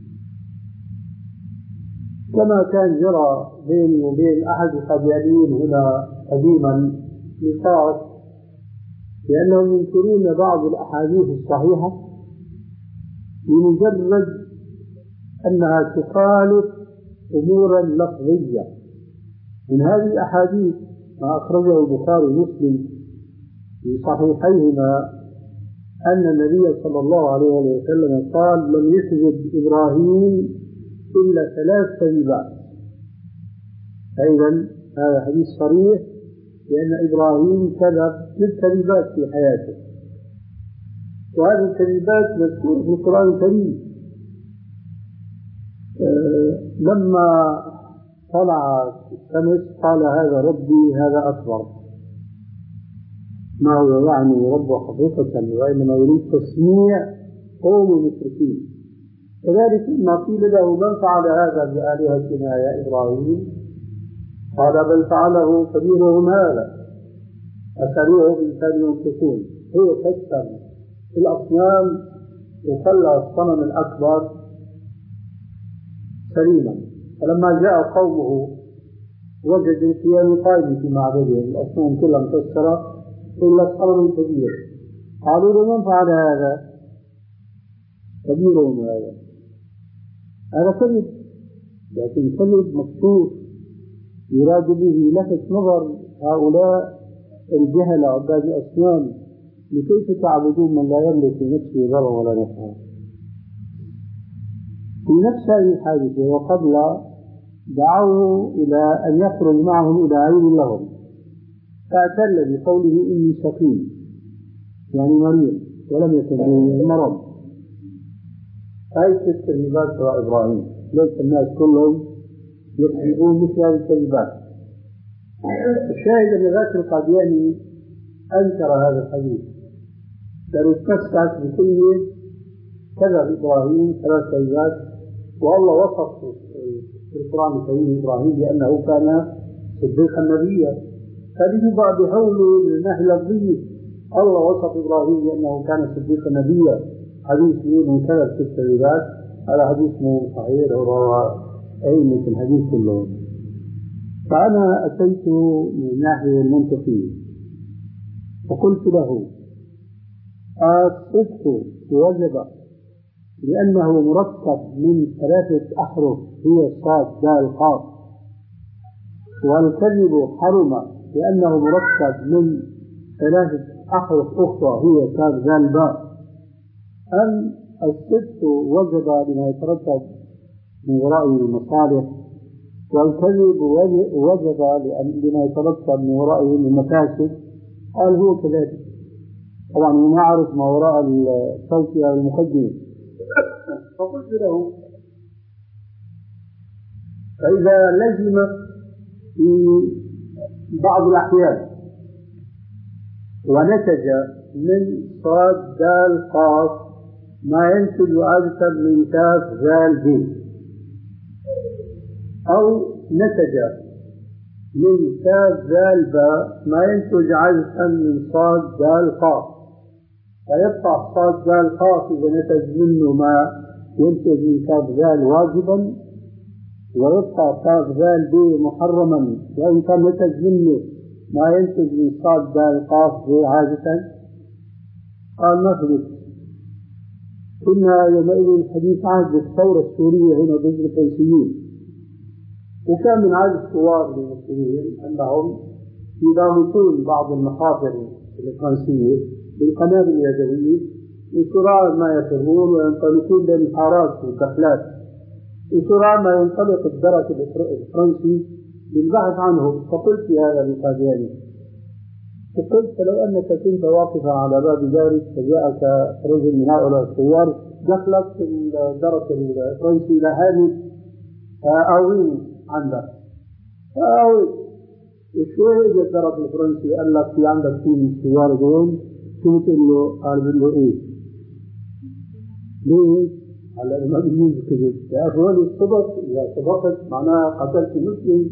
كما كان جرى بيني وبين أحد القاديانيين هنا قديما نقاش، لأنهم ينكرون بعض الأحاديث الصحيحة بمجرد أنها تخالف أمورا لفظية. من هذه الأحاديث ما أخرجه البخاري ومسلم في صحيحيهما أن النبي صلى الله عليه وسلم قال: لم يكذب إبراهيم إلا ثلاث كذبات. أيضا هذا حديث صريح لأن إبراهيم كذب ست كذبات في حياته، وهذه الكذبات مذكورة في القرآن الكريم. أه لما طلع الشمس قال: هذا ربي هذا أكبر. ما هو يعني ربه حقيقة، وإنما يريد تسميع قوم المشركين. كذلك ما قيل له من فعل هذا بآلهتنا يا إبراهيم؟ قال بل فعله كبيرهم هذا أسألوه إن كانوا ينطقون. هو كسر الأصنام وخلى الصنم الأكبر سليما، فلما جاء قومه وجدوا قيام قائم في معبدهم، الأصنام كلها مكسرة إلا الصنم الكبير. قالوا له من فعل هذا؟ كبيرهم هذا. هذا كذب، لكن كذب مكشوف يراد به لفت نظر هؤلاء الجهلة عباد الأصنام لكيف تعبدون من لا يملك لنفسه ضرا ولا نفعا. في نفس هذه الحادثة وقبل دعوه إلى أن يخرج معهم إلى عين لهم، فاعتل بقوله إني سقيم يعني مريض ولم يكن به مرض. هذه الكذبات ترى إبراهيم، ليس الناس كلهم يكذبون مثل هذه الكذبات. الشاهد أن ذاك القادياني أنكر هذا الحديث، لأنه استسقط بكلمة كذب إبراهيم ثلاث كذبات، والله وصف في القرآن الكريم إبراهيم بأنه كان صديقا نبيا، فبه بحوله من الناحية اللفظية الله وصف إبراهيم بأنه كان صديقا نبيا. حديث يقول كذب في الكذبات، هذا حديث مو صحيح وروى أئمة الحديث كلهم. فأنا أتيت من الناحية المنطقية وقلت له الصدق وجب لأنه مركب من ثلاثة أحرف هي الصاد دال قاف، والكذب حرم لأنه مركب من ثلاثة أحرف أخرى هي كاف دال باء. أم الصدق وجب لما يترتب من ورائه المصالح، والكذب وجب لما يترتب من ورائه المفاسد. قال هو كذلك. طبعا ما أعرف ما وراء الصوت أو المقدمة. فقلت له فإذا لزم في بعض الأحيان ونتج من صاد دال قاف ما ينتج عادة من كاف زال ب، أو نتج من كاف زال باء ما ينتج عادة من صاد دال قاف، فيبقى صاد دال قاف إذا نتج منه ما ينتج من كاف زال واجبا، ويبقى كاف زال ب محرما وإن كان نتج منه ما ينتج من صاد دال قاف عادة. قال ما فهمت. كنا يومئذ الحديث عهد الثورة السورية هنا ضد الفرنسيين، وكان من عادة الثوار للمسلمين أنهم يداومون بعض المخاطر الفرنسية بالقنابل اليدوية، وسرعان ما يفرون وينطلقون بين الحارات والدخلات، وسرعان ما ينطلق الدرك الفرنسي للبحث عنه. فقلت هذا للقادياني، فقلت لو أنك كنت واقفا على باب دارك فجاءك رجل من هؤلاء الثوار دخلت الدرك الفرنسي إلى هذه أوين عندك أوين، وشوي جاء الدرك الفرنسي قال لك في عندك في الثوار دون، شو تقول له؟ قال له إيه؟ ليه؟ قال ما بيجوز كذب يا أخواني، الصدق إذا صدقت معناها قتلت مسلم.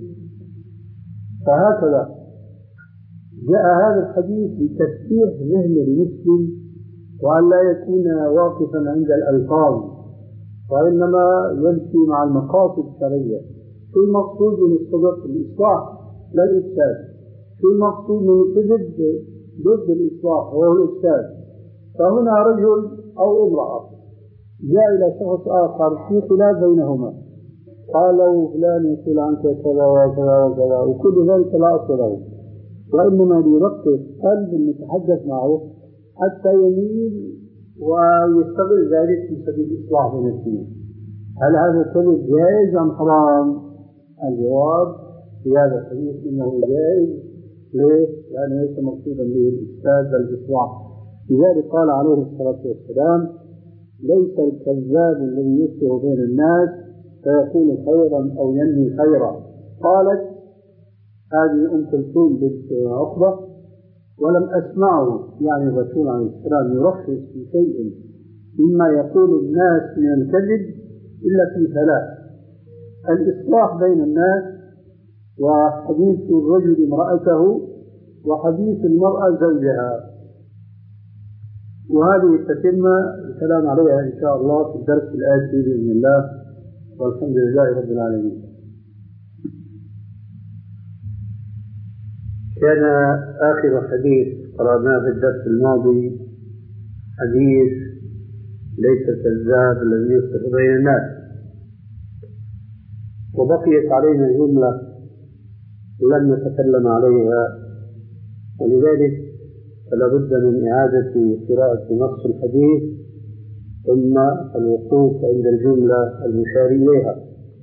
فهكذا جاء هذا الحديث لتفتيح ذهن المسلم وأن لا يكون واقفا عند الألفاظ، وإنما يمشي مع المقاصد الشرعية. شو المقصود من الصدق؟ الإصلاح لا الإفساد. شو المقصود من الكذب؟ ضد الإصلاح وهو الإفساد. فهنا رجل أو امرأة جاء إلى شخص آخر في خلاف بينهما، قالوا فلان يقول عنك كذا وكذا وكذا، وكل ذلك لا أصل له، وإنما ليرقق قلب المتحدث معه حتى يميل ويستغل ذلك في سبيل الإصلاح بين الاثنين. هل هذا الكذب جائز أم حرام؟ الجواب في هذا الحديث إنه جائز. ليه؟ لأنه ليس مقصودا به الإفساد بل الإصلاح. لذلك قال عليه الصلاة والسلام ليس الكذاب الذي يفسد بين الناس فيكون خيرا أو ينهي خيرا. قالت هذه أم كلثوم بنت عقبة ولم أسمعه يعني الرسول عليه السلام يرخص في شيء مما يقول الناس من الكذب إلا في ثلاث: الإصلاح بين الناس، وحديث الرجل امرأته، وحديث المرأة زوجها. وهذه تتم الكلام عليها إن شاء الله في الدرس الآتي بإذن الله، والحمد لله رب العالمين. كان آخر حديث قرأناه في الدرس الماضي حديث ليس الكذاب الذي يصلح بين الناس، وبقيت علينا جملة لم نتكلم عليها، ولذلك فلا بد من إعادة قراءة نص الحديث ثم الوقوف عند الجملة المشار إليها.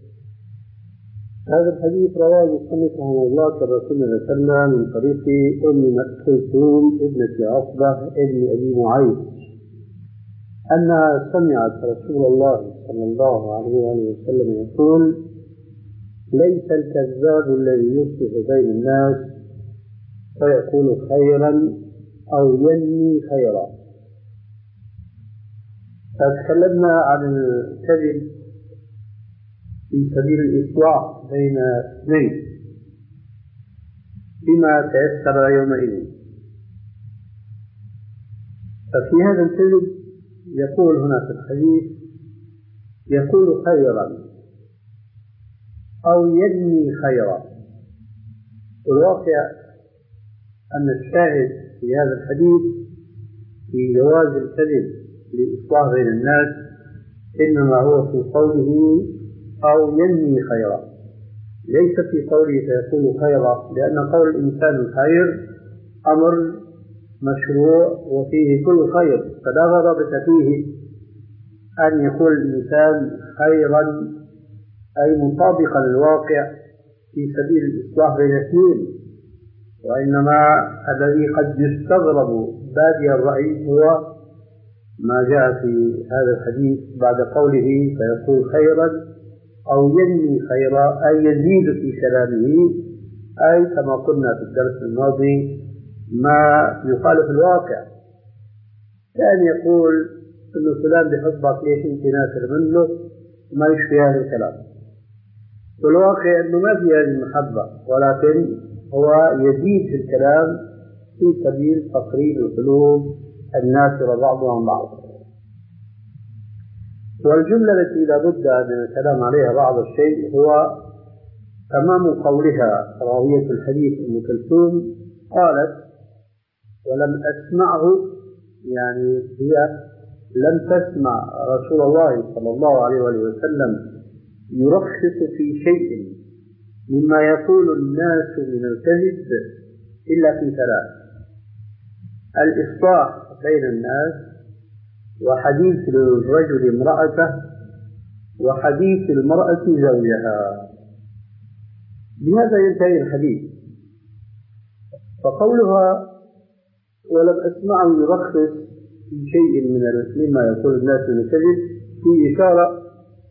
هذا الحديث رواه المصنف رحمه الله كما كنا ذكرنا من طريق أم كلثوم ابنة عقبة ابن أبي معيط أنها سمعت رسول الله صلى الله عليه وسلم يقول: ليس الكذاب الذي يصلح بين الناس فيقول خيرا أو ينمي خيرا. فتكلمنا عن الكذب في سبيل الإصلاح بين اثنين بما تيسر يومئذ. ففي هذا الكذب يقول هنا في الحديث يقول خيرا أو ينمي خيرا. والواقع أن الشاهد في هذا الحديث في جواز الكذب لإصلاح بين الناس إنما هو في قوله أو ينمي خيرا، ليس في قوله فيقول خيرا، لأن قول الإنسان الخير أمر مشروع وفيه كل خير، فلا غرابة فيه أن يقول الإنسان خيرا أي مطابقا للواقع في سبيل الإصلاح بين اثنين. وإنما الذي قد يستغرب بادي الرأي هو ما جاء في هذا الحديث بعد قوله فيقول خيرا أو ينمي خيرا، أي يزيد في كلامه، أي كما قلنا في الدرس الماضي ما يقال في الواقع. كان يقول إنه فلان بحبك ليش أنت ناكر منه، ما يشفي هذا الكلام. في الواقع إنه ما في هذه المحبة، ولكن هو يزيد في الكلام في سبيل تقريب القلوب الناصرة بعضها عن بعض. والجملة التي لا بد من الكلام عليها بعض الشيء هو تمام قولها راوية الحديث أم كلثوم قالت: ولم أسمعه، يعني هي لم تسمع رسول الله صلى الله عليه وسلم يرخص في شيء مما يقول الناس من الكذب إلا في ثلاث: الإصلاح بين الناس، وحديث الرجل امرأته، وحديث المرأة زوجها. بهذا ينتهي الحديث. فقولها ولم أسمعه يرخص في شيء من مما يقول الناس من الكذب في إشارة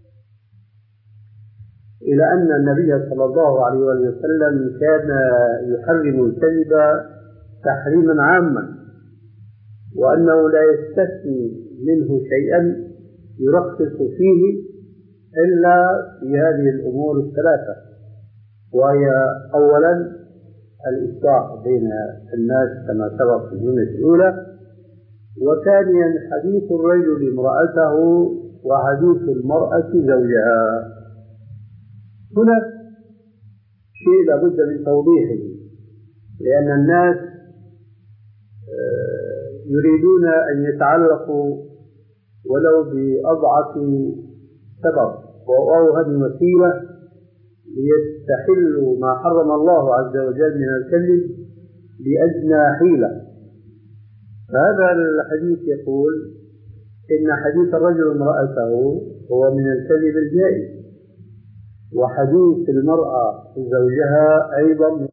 إلى أن النبي صلى الله عليه وسلم كان يحرم الكذب تحريما عاما، وأنه لا يستثني منه شيئا يرخص فيه إلا في هذه الأمور الثلاثة، وهي أولا الإصلاح بين الناس كما سبق في الجملة الأولى، وثانيا حديث الرجل امرأته، وحديث المرأة زوجها. هنا شيء لابد من توضيحه، لأن الناس يريدون أن يتعلقوا ولو بأضعف سبب وأوهن وسيلة ليستحلوا ما حرم الله عز وجل من الكذب بأدنى حيلة. فهذا الحديث يقول إن حديث الرجل امرأته هو من الكذب الجائز، وحديث المرأة زوجها أيضا